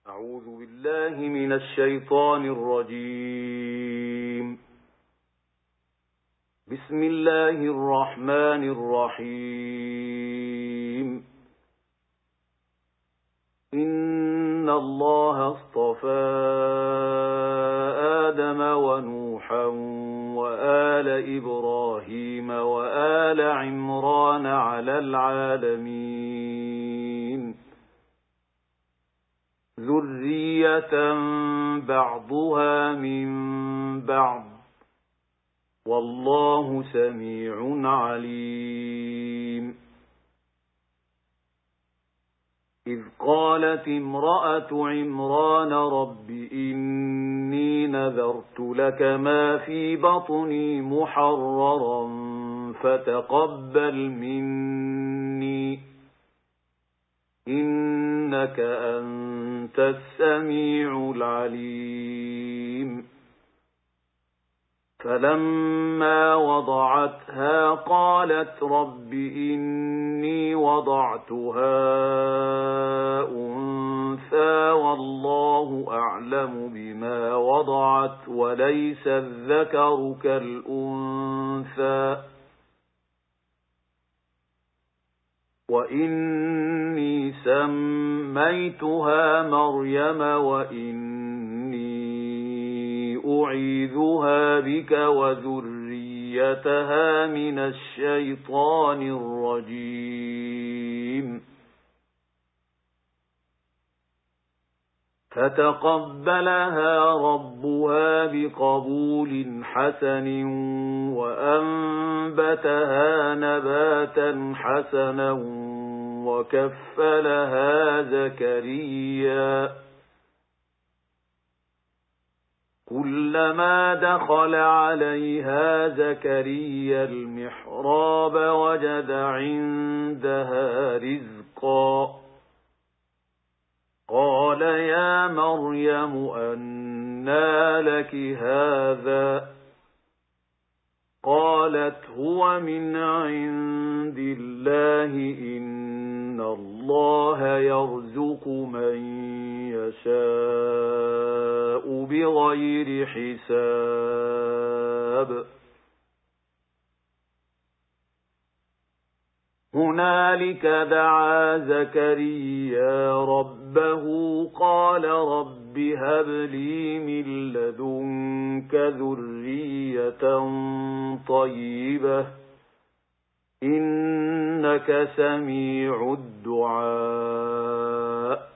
أعوذ بالله من الشيطان الرجيم. بسم الله الرحمن الرحيم. إن الله اصطفى آدم ونوحا وآل إبراهيم وآل عمران على العالمين ذرية بعضها من بعض والله سميع عليم. إذ قالت امرأة عمران رب إني نذرت لك ما في بطني محررا فتقبل مني إنك أنت السميع العليم. فلما وضعتها قالت رب إني وضعتها أنثى والله أعلم بما وضعت وليس الذكر كالأنثى وإني سميتها مريم وإني أعيذها بك وذريتها من الشيطان الرجيم. فتقبلها ربها بقبول حسن وأنبتها نباتا حسنا وكفلها زكريا. كلما دخل عليها زكريا المحراب وجد عندها رزقا قال يا مريم أنى لك هذا قالت هو من عند الله إن الله يرزق من يشاء بغير حساب. هنالك دعا زكريا ربه قال رب هب لي من لدنك ذرية طيبة إنك سميع الدعاء.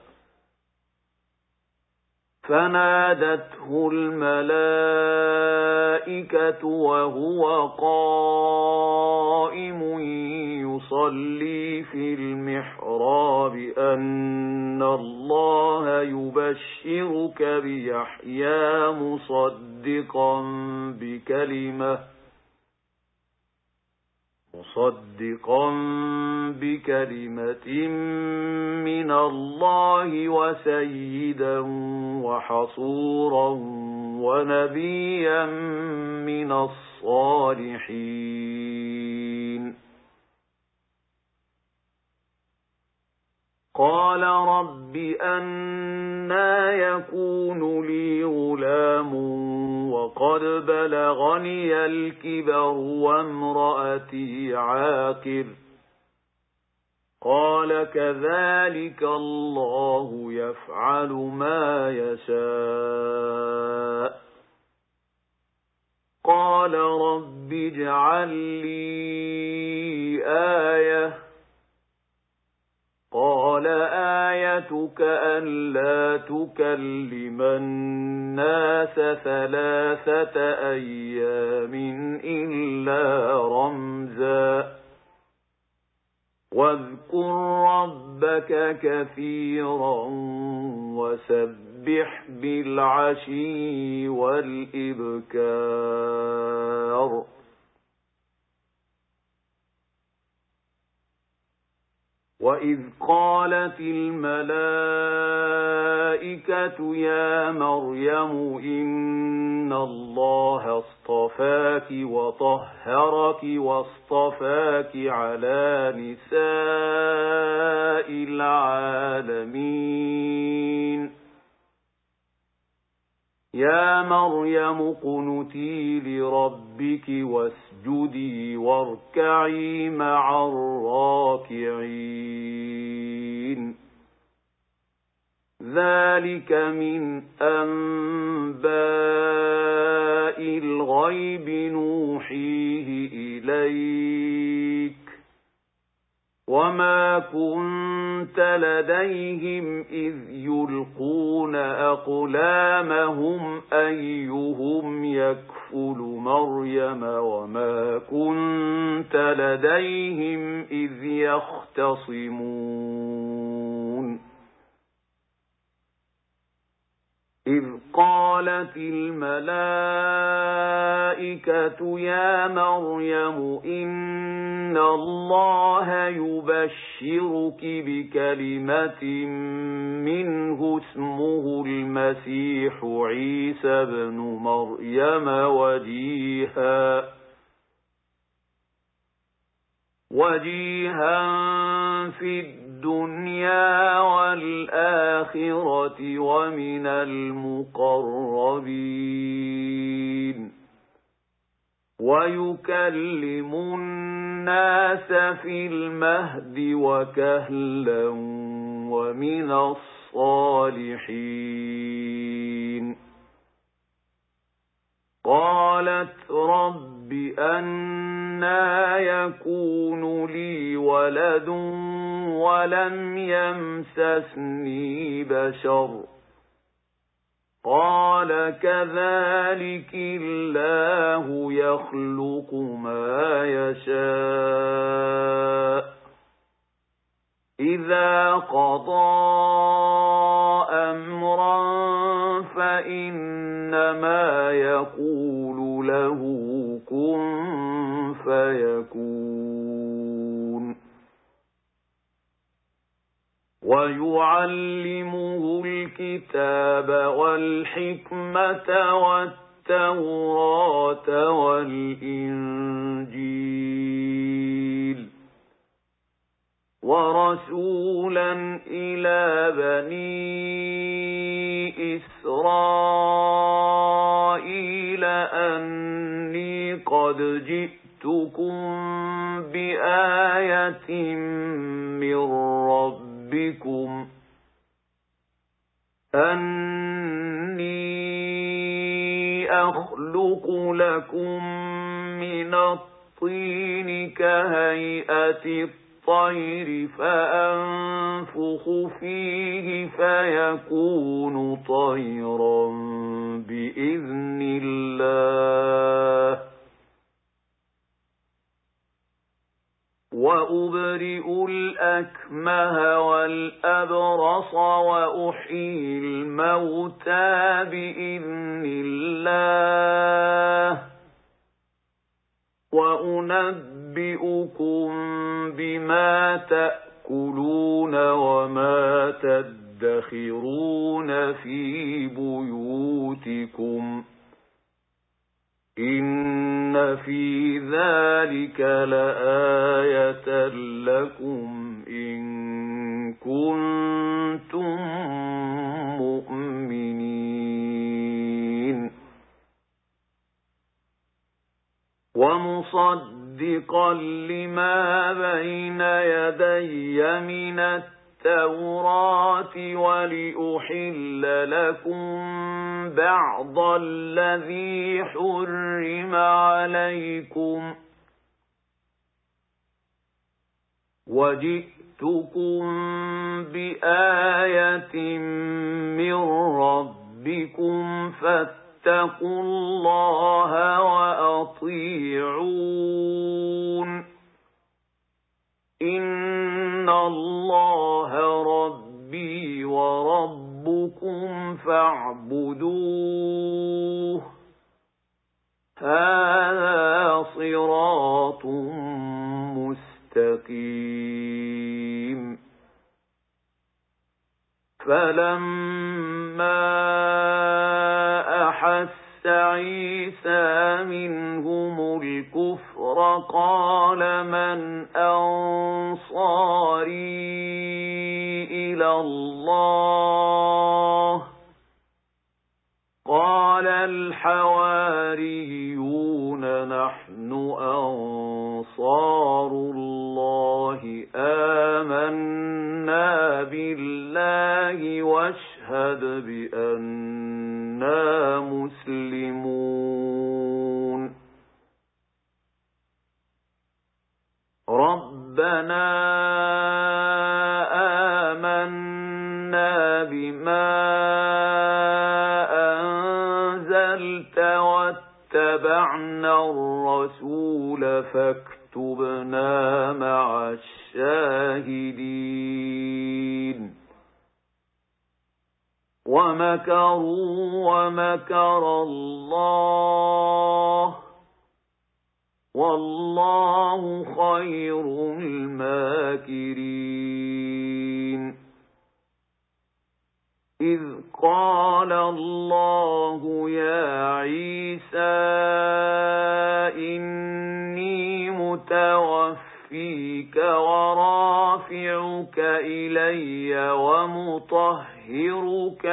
فنادته الملائكة وهو قائم يصلي في المحراب أن الله يبشرك بيحيى مصدقا بكلمة من الله وسيدا وحصورا ونبيا من الصالحين. قال رب أنى يكون لي غلام وقد بلغني الكبر وامرأتي عاقر قال كذلك الله يفعل ما يشاء. قال رب اجعل لي آية قال آيتك ألا تكلم الناس 3 أيام إلا رمزا واذكر ربك كثيرا وسبح بالعشي والإبكار. وإذ قالت الملائكة يا مريم إن الله اصطفاك وطهرك واصطفاك على نساء العالمين يا مريم اقنتي لربك واسجدي واركعي مع الراكعين ذلك من أنباء الغيب نوحيه إليك وما كنت لديهم إذ يلقون أقلامهم أيهم يكفل مريم وما كنت لديهم إذ يختصمون إذ قالت الملائكة يا مريم إن الله يبشرك بكلمة منه اسمه المسيح عيسى بن مريم وجيها في الدنيا والآخرة ومن المقربين ويكلم الناس في المهد وكهلا ومن الصالحين قالت رب أنى يكون لي ولد ولم يمسسني بشر قال كذلك الله يخلق ما يشاء إذا قضى أمرا فإنما يقول له كن فيكون ويعلمه الكتاب والحكمة والتوراة والإنجيل ورسولا إلى بني إسرائيل أني قد جئتكم بآية من ربكم أني أخلق لكم من الطين كهيئة الطير فأنفخ فيه فيكون طيرا بإذن الله وأبرئ الأكمه والأبرص وأحيي الموتى بإذن الله وأنبئكم بما تأكلون وما تدخرون في بيوتكم إن في ذلك لآية لكم إن كنتم مؤمنين ومصدقا لما بين يدي من التوراة ولأحل لكم بعض الذي حرم عليكم وجئتكم بآية من ربكم فاتقوا الله وأطيعون إن الله ربي وربكم فاعبدوه هذا صراط مستقيم فلما أحس عيسى منهم الكفر قال من أنصاري إلى الله قال الحواريون نحن أنصار الله آمنا بالله واشهد بأننا مسلمون ربنا آمنا بما أنزلت واتبعنا الرسول فاكتبنا مع الشاهدين ومكروا ومكر الله والله خير الماكرين إذ قال الله يا عيسى إني متوفيك ورافعك إلي ومطهرك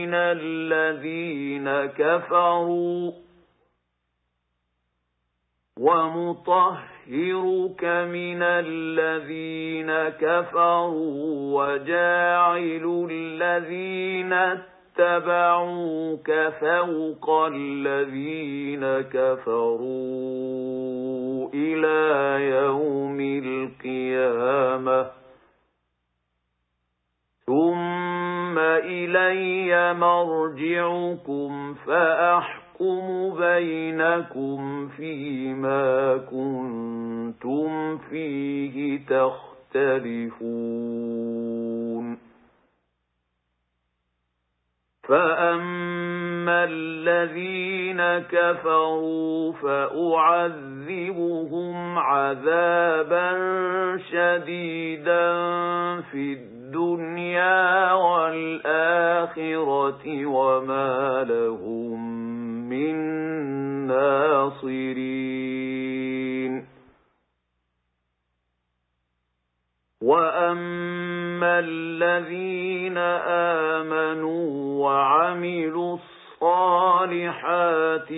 من الذين كفروا وجاعل الذين اتبعوك فوق الذين كفروا إلى يوم القيامة ثم إلي مرجعكم فأحكم بينكم فيما كنتم فيه تختلفون فأما الذين كفروا فأعذبهم عذابا شديدا في الدنيا والآخرة وما لهم من ناصرين وأما الذين آمنوا وعملوا الصالحات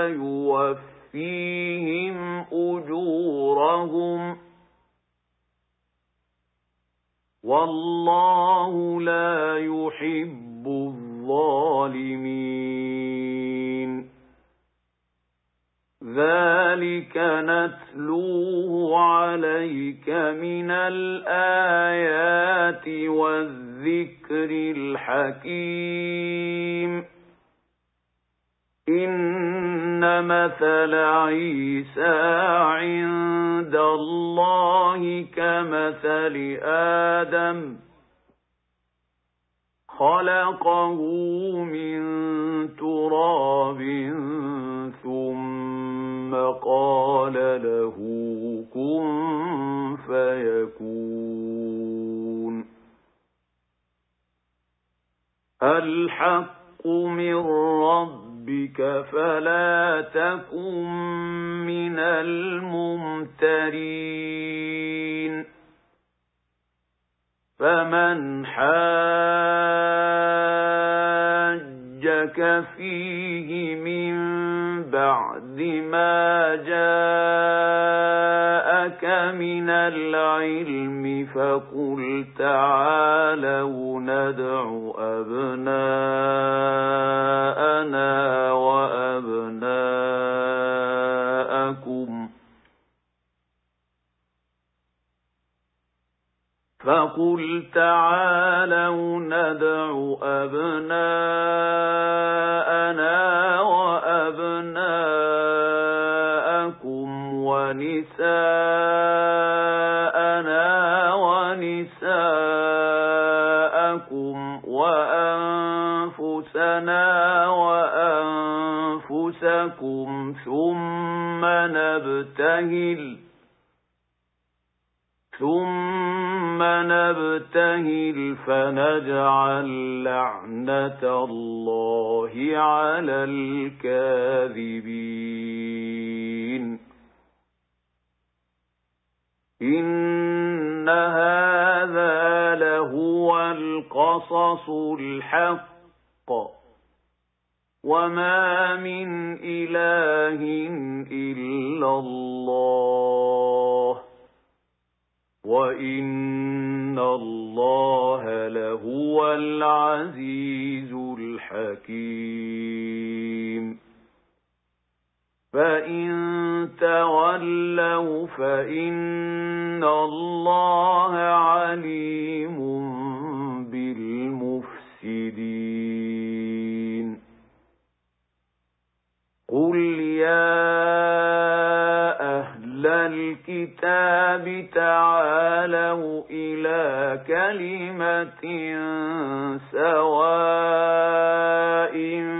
فيوفيهم أجورهم والله لا يحب الظالمين ذلك نتلوه عليك من الآيات والذكر الحكيم إن مثل عيسى عند الله كمثل آدم خلقه من تراب ثم قال له كن فيكون الحق من ربك فلا تكن من الممترين فمن حاجك فيه من بعد ما جاءك من العلم فقل تعالوا ندع أبناءنا وأبناءكم فقل تعالوا ندع أبناءنا وأبناءكم ونساءنا ونساءكم وأنفسنا وأنفسكم ثم نبتهل فنجعل لعنة الله على الكاذبين إن هذا لهو القصص الحق وما من إله إلا الله وإن الله لهو العزيز الحكيم فإن تولوا فإن الله عليم بالمفسدين قل يا أهل الكتاب تعالوا إلى كلمة سواء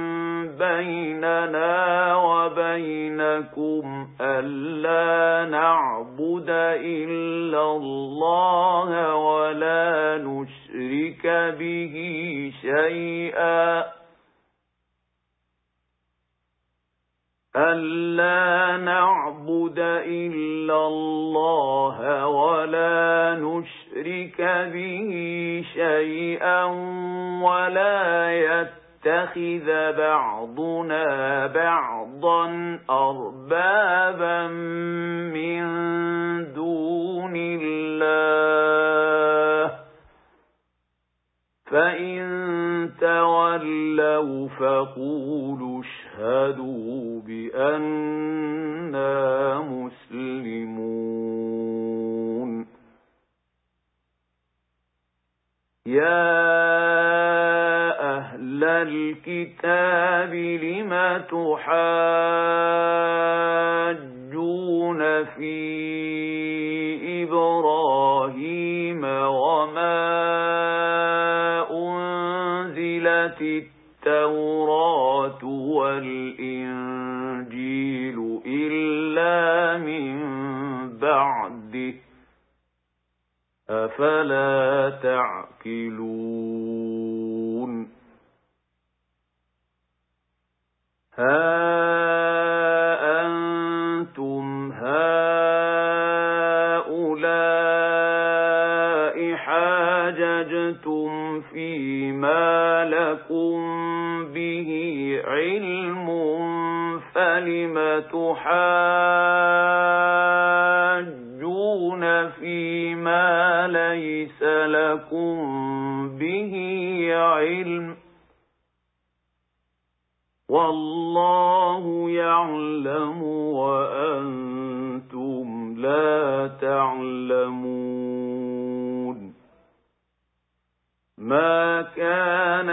بيننا وبينكم ألا نعبد إلا الله ولا نشرك به شيئا ألا نعبد إلا الله ولا نشرك به شيئا ولا يتخذ بعضنا بعضا أربابا من دون الله فإن تولوا فقولوا اشهدوا بأننا مسلمون يا أهل الكتاب لم تحاجون في إبراهيم وما أنزلت التوراة والإنجيل إلا من بعده أفلا تعقلون ها أنتم هؤلاء حاججتم فيما لكم به علم فلم تحاجون فيما ليس لكم به علم والله يعلم وأنتم لا تعلمون ما كان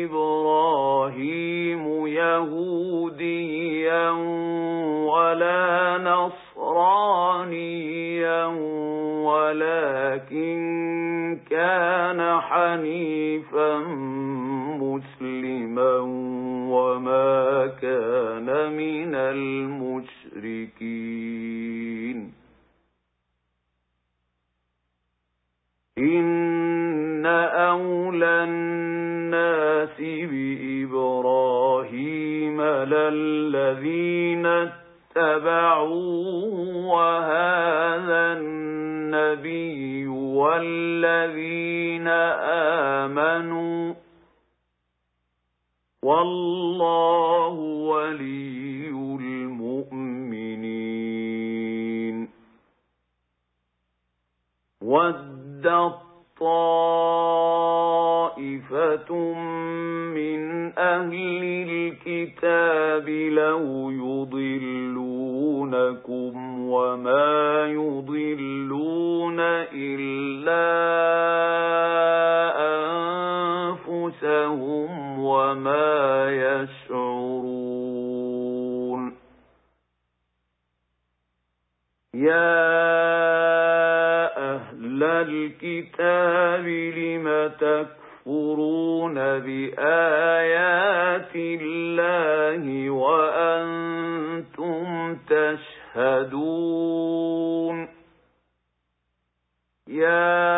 إبراهيم يهوديا ولا نصرانيا ولكن كان حنيفا مسلما وما كان من المشركين إن أولى الناس بإبراهيم للذين اتبعوه وهذا النبي والذين آمنوا والله ولي المؤمنين ودت طائفة من أهل الكتاب لو يضلونكم وما يضلون إلا أنفسهم وما يشعرون يا أهل الكتاب لم تكفرون بآيات الله وأنتم تشهدون يا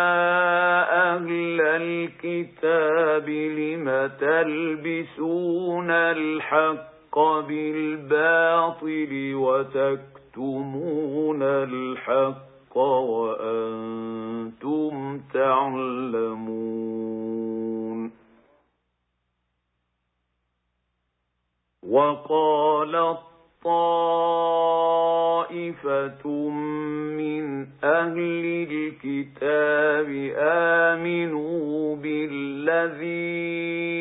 أهل الكتاب لم تلبسون الحق بالباطل وتكتمون الحق وأنتم تعلمون وقال طائفة من أهل الكتاب آمنوا بالذي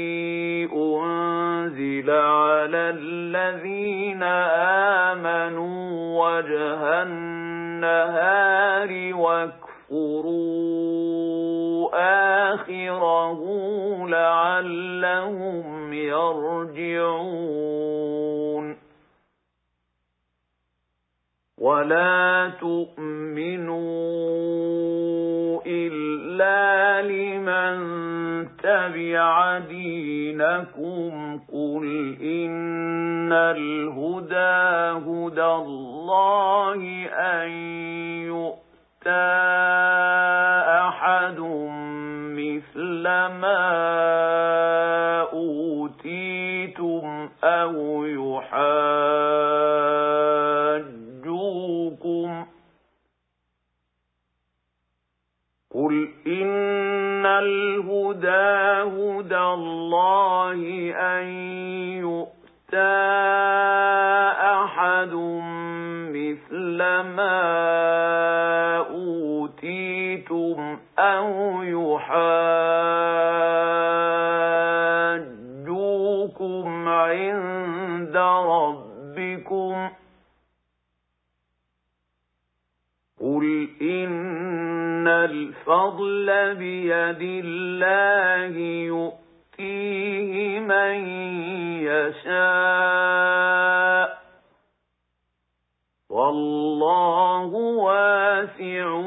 أنزل على الذين آمنوا وجه النهار واكفروا آخره لعلهم يرجعون ولا تؤمنوا إلا لمن تبع دينكم قل إن الهدى هدى الله أن يؤتى أحد مثل ما أوتيتم أو يحاجوكم قل إن الهدى هدى الله أن يؤتى أحد مثل ما أوتيتم أو يحاجوكم عند ربكم قل إن الفضل بيد الله يؤتيه من يشاء والله واسع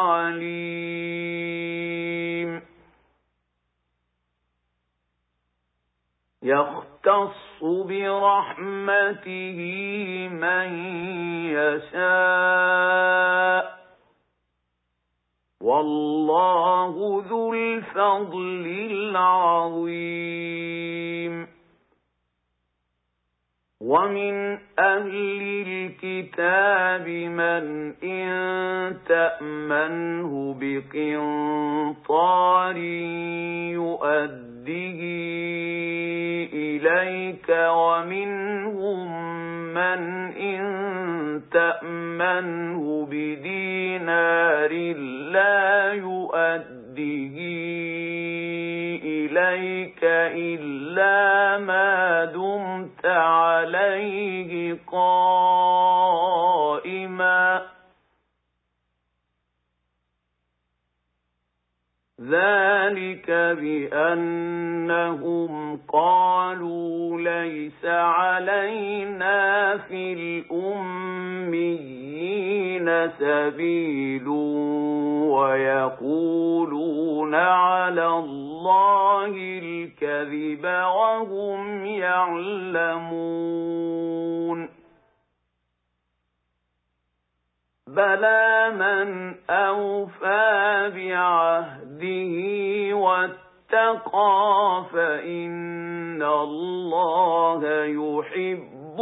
عليم يختص برحمته من يشاء والله ذو الفضل العظيم ومن أهل الكتاب من إن تأمنه بقنطار يؤديه إليك ومنهم من إن تأمنه بدينار لا يؤديه إليك إلا ما دمت عليه قائما ذلك بأنهم قالوا ليس علينا في الأميين سبيل ويقولون على الله الكذب وهم يعلمون بلى من أوفى بعهده واتقى فإن الله يحب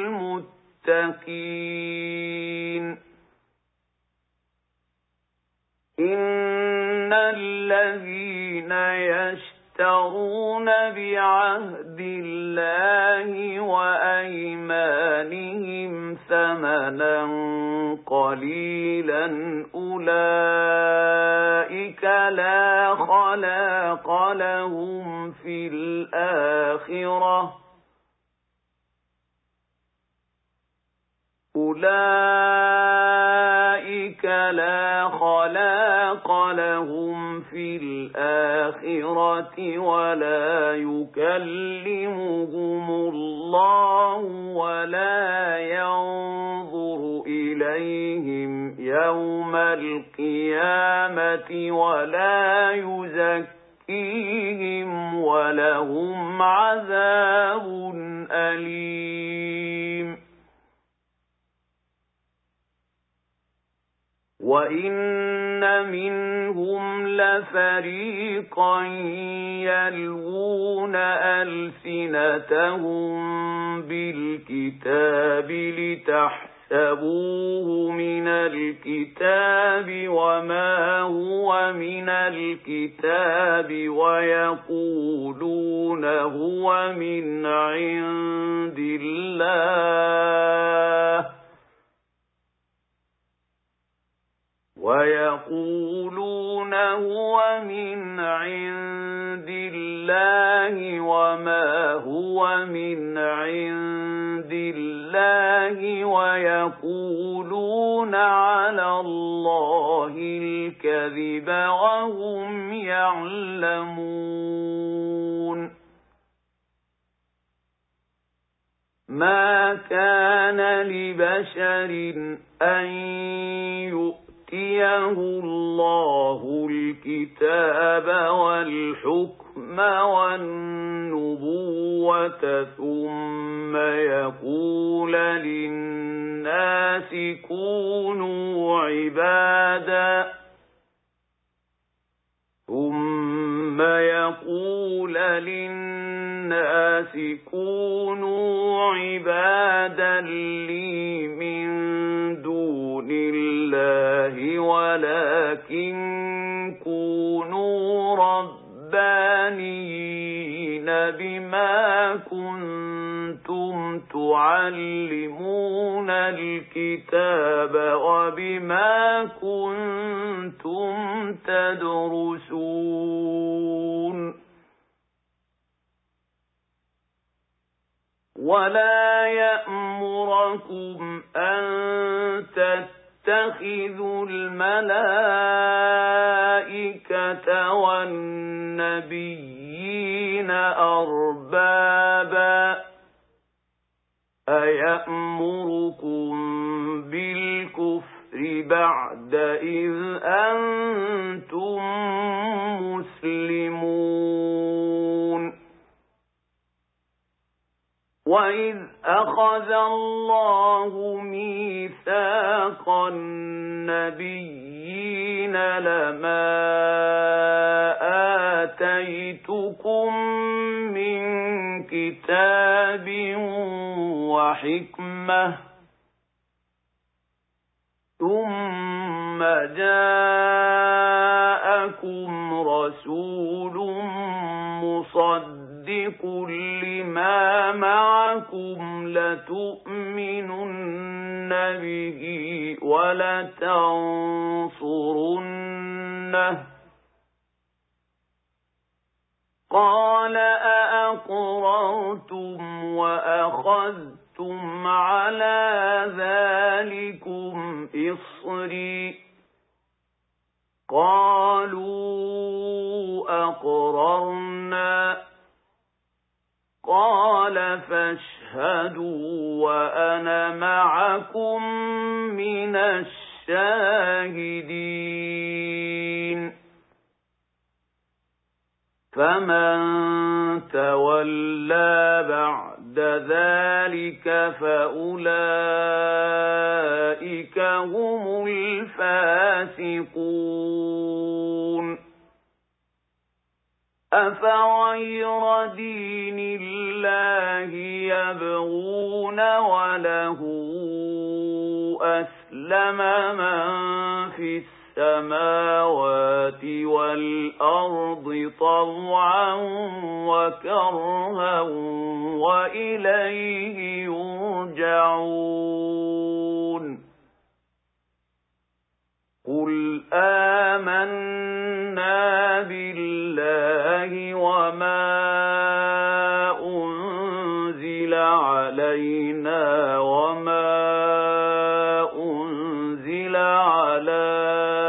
المتقين إن الذين يشترون بعهد الله وأيمانهم ثمنا قليلا أولئك لا خلاق لهم في الآخرة أولئك لا خلاق لهم في الآخرة ولا يكلمهم الله ولا ينظر إليهم يوم القيامة ولا يزكيهم ولهم عذاب أليم وَإِنَّ مِنْهُمْ لَفَرِيقًا يَلْوُونَ أَلْسِنَتَهُم بِالْكِتَابِ لِتَحْسَبُوهُ مِنَ الْكِتَابِ وَمَا هُوَ مِنَ الْكِتَابِ وَيَقُولُونَ هُوَ مِنْ عِندِ عند الله ويقولون هو من عند الله وما هو من عند الله ويقولون على الله الكذب وهم يعلمون ما كان لبشر أن يؤتيه الله الكتاب والحكم والنبوة ثم يقول للناس كونوا عبادا لي من دون الله ولكن كونوا ربانيين بما كنتم تعلمون الكتاب وبما كنتم تدرسون ولا يأمركم أن تتخذوا الملائكة والنبيين أربابا أيأمركم بالكفر بعد إذ أنتم مسلمون وَإِذْ أَخَذَ اللَّهُ مِيثَاقَ النَّبِيِّينَ لَمَا آتَيْتُكُم مِّن كِتَابٍ وَحِكْمَةٍ ثُمَّ جَاءَكُمْ رَسُولٌ مُصَدِّقٌ لِمَا مَعَكُمْ لَتُؤْمِنُنَّ بِهِ وَلَتَنصُرُنَّهُ قَالَ أَأَقْرَرْتُمْ وَأَخَذْتُمْ عَلَى ذَلِكُمْ إِصْرِي قَالُوا أَقْرَرْنَا قَالَ فَاشْهَدُوا وَأَنَا مَعَكُمْ مِنَ الشَّاهِدِينَ فَمَن تَوَلَّى بَعْدَ ذَلِكَ فَأُولَئِكَ هُمُ الْفَاسِقُونَ أَفَغَيْرَ دِينِ اللَّهِ يَبْغُونَ وَلَهُ أَسْلَمَ مَن فِي السَّمَاوَاتِ وَالْأَرْضِ طَوْعًا وَكَرْهًا وَإِلَيْهِ يُرْجَعُونَ قُلْ آمَنَّا بِاللَّهِ وَمَا أُنزِلَ عَلَيْنَا وَمَا أُنزِلَ عَلَى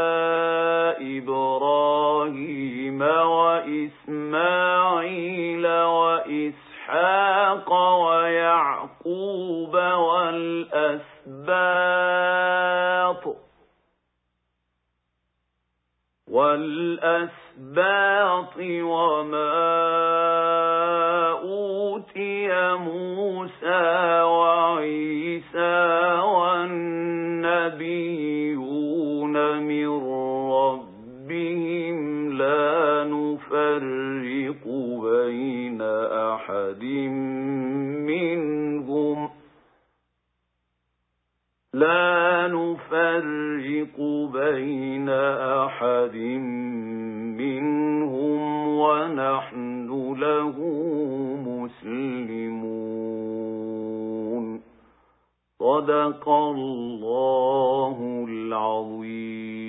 إِبْرَاهِيمَ وَإِسْمَاعِيلَ وَإِسْحَاقَ وَيَعْقُوبَ وَالْأَسْبَاطِ وَمَا أُوتِيَ مُوسَى وَعِيسَى وَالنَّبِيُّونَ مِن رَّبِّهِمْ لَا نُفَرِّقُ بَيْنَ أَحَدٍ منهم ونحن له مسلمون صدق الله العظيم.